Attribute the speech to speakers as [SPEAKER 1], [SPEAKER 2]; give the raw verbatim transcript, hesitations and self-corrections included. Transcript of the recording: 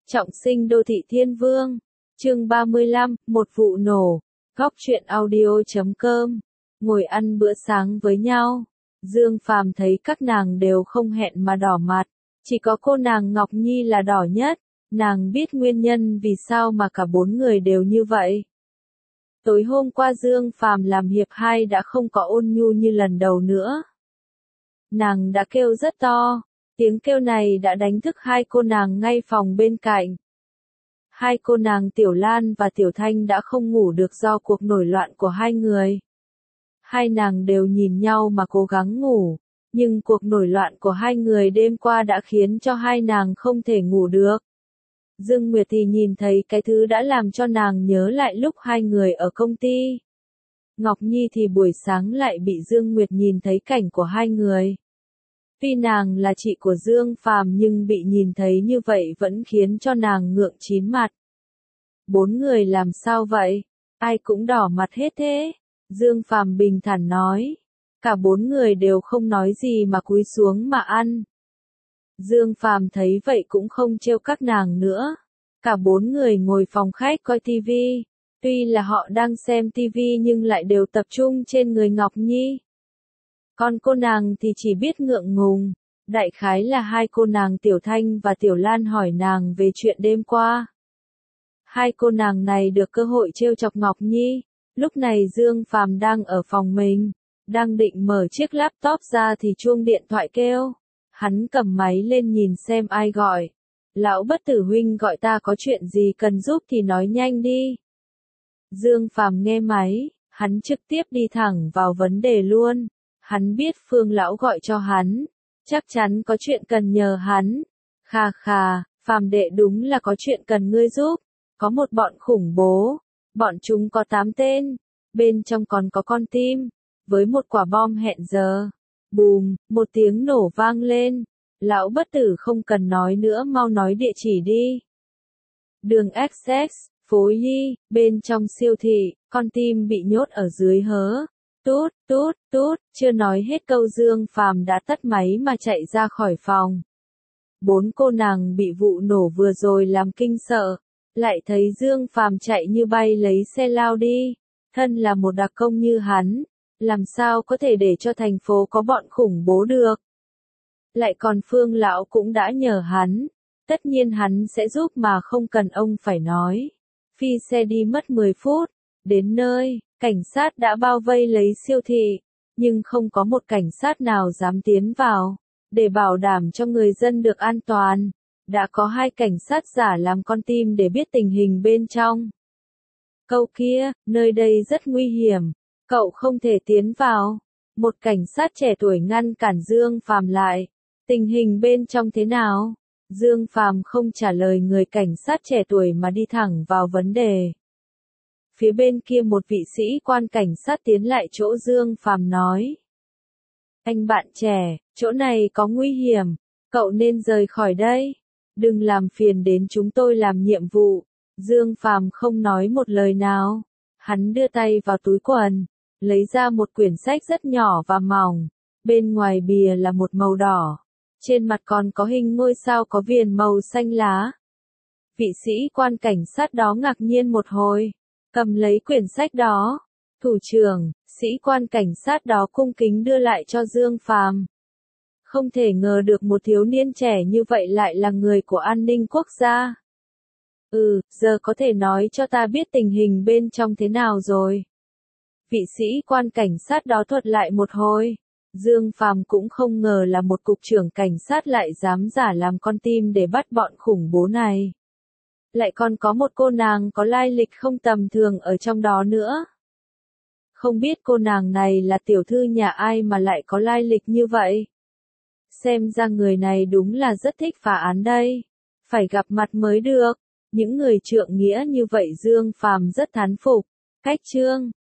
[SPEAKER 1] Trọng sinh đô thị thiên vương. Chương ba mươi lăm, một vụ nổ. Góc truyện audio chấm com. Ngồi ăn bữa sáng với nhau. Dương Phàm thấy các nàng đều không hẹn mà đỏ mặt. Chỉ có cô nàng Ngọc Nhi là đỏ nhất. Nàng biết nguyên nhân vì sao mà cả bốn người đều như vậy. Tối hôm qua Dương Phàm làm hiệp hai đã không có ôn nhu như lần đầu nữa. Nàng đã kêu rất to. Tiếng kêu này đã đánh thức hai cô nàng ngay phòng bên cạnh. Hai cô nàng Tiểu Lan và Tiểu Thanh đã không ngủ được do cuộc nổi loạn của hai người. Hai nàng đều nhìn nhau mà cố gắng ngủ, nhưng cuộc nổi loạn của hai người đêm qua đã khiến cho hai nàng không thể ngủ được. Dương Nguyệt thì nhìn thấy cái thứ đã làm cho nàng nhớ lại lúc hai người ở công ty. Ngọc Nhi thì buổi sáng lại bị Dương Nguyệt nhìn thấy cảnh của hai người. Tuy nàng là chị của Dương Phàm nhưng bị nhìn thấy như vậy vẫn khiến cho nàng ngượng chín mặt. Bốn người làm sao vậy? Ai cũng đỏ mặt hết thế? Dương Phàm bình thản nói. Cả bốn người đều không nói gì mà cúi xuống mà ăn. Dương Phàm thấy vậy cũng không trêu các nàng nữa. Cả bốn người ngồi phòng khách coi tivi. Tuy là họ đang xem tivi nhưng lại đều tập trung trên người Ngọc Nhi. Còn cô nàng thì chỉ biết ngượng ngùng. Đại khái là hai cô nàng Tiểu Thanh và Tiểu Lan hỏi nàng về chuyện đêm qua. Hai cô nàng này được cơ hội trêu chọc Ngọc Nhi. Lúc này Dương Phàm đang ở phòng mình. Đang định mở chiếc laptop ra thì chuông điện thoại kêu. Hắn cầm máy lên nhìn xem ai gọi. Lão Bất Tử huynh gọi ta có chuyện gì cần giúp thì nói nhanh đi. Dương Phàm nghe máy, hắn trực tiếp đi thẳng vào vấn đề luôn. Hắn biết Phương lão gọi cho hắn, chắc chắn có chuyện cần nhờ hắn. Khà khà, Phàm đệ đúng là có chuyện cần ngươi giúp. Có một bọn khủng bố, bọn chúng có tám tên, bên trong còn có con tim, với một quả bom hẹn giờ. Bùm, một tiếng nổ vang lên. Lão Bất Tử không cần nói nữa, mau nói địa chỉ đi. Đường ích ích, phố Y, bên trong siêu thị, con tim bị nhốt ở dưới hớ. Tút, tút, tút, chưa nói hết câu Dương Phàm đã tắt máy mà chạy ra khỏi phòng. Bốn cô nàng bị vụ nổ vừa rồi làm kinh sợ, lại thấy Dương Phàm chạy như bay lấy xe lao đi. Thân là một đặc công như hắn, làm sao có thể để cho thành phố có bọn khủng bố được. Lại còn Phương lão cũng đã nhờ hắn, tất nhiên hắn sẽ giúp mà không cần ông phải nói. Phi xe đi mất mười phút, đến nơi, cảnh sát đã bao vây lấy siêu thị, nhưng không có một cảnh sát nào dám tiến vào. Để bảo đảm cho người dân được an toàn, đã có hai cảnh sát giả làm con tim để biết tình hình bên trong. Câu kia, nơi đây rất nguy hiểm, cậu không thể tiến vào. Một cảnh sát trẻ tuổi ngăn cản Dương Phàm lại. Tình hình bên trong thế nào? Dương Phàm không trả lời người cảnh sát trẻ tuổi mà đi thẳng vào vấn đề. Phía bên kia một vị sĩ quan cảnh sát tiến lại chỗ Dương Phàm nói. Anh bạn trẻ, chỗ này có nguy hiểm, cậu nên rời khỏi đây. Đừng làm phiền đến chúng tôi làm nhiệm vụ. Dương Phàm không nói một lời nào. Hắn đưa tay vào túi quần, lấy ra một quyển sách rất nhỏ và mỏng. Bên ngoài bìa là một màu đỏ. Trên mặt còn có hình ngôi sao có viền màu xanh lá. Vị sĩ quan cảnh sát đó ngạc nhiên một hồi, cầm lấy quyển sách đó. Thủ trưởng, sĩ quan cảnh sát đó cung kính đưa lại cho Dương Phàm. Không thể ngờ được một thiếu niên trẻ như vậy lại là người của an ninh quốc gia. Ừ, giờ có thể nói cho ta biết tình hình bên trong thế nào rồi. Vị sĩ quan cảnh sát đó thuật lại một hồi. Dương Phàm cũng không ngờ là một cục trưởng cảnh sát lại dám giả làm con tim để bắt bọn khủng bố này. Lại còn có một cô nàng có lai lịch không tầm thường ở trong đó nữa. Không biết cô nàng này là tiểu thư nhà ai mà lại có lai lịch như vậy. Xem ra người này đúng là rất thích phá án đây. Phải gặp mặt mới được. Những người trượng nghĩa như vậy Dương Phàm rất thán phục. Cách chương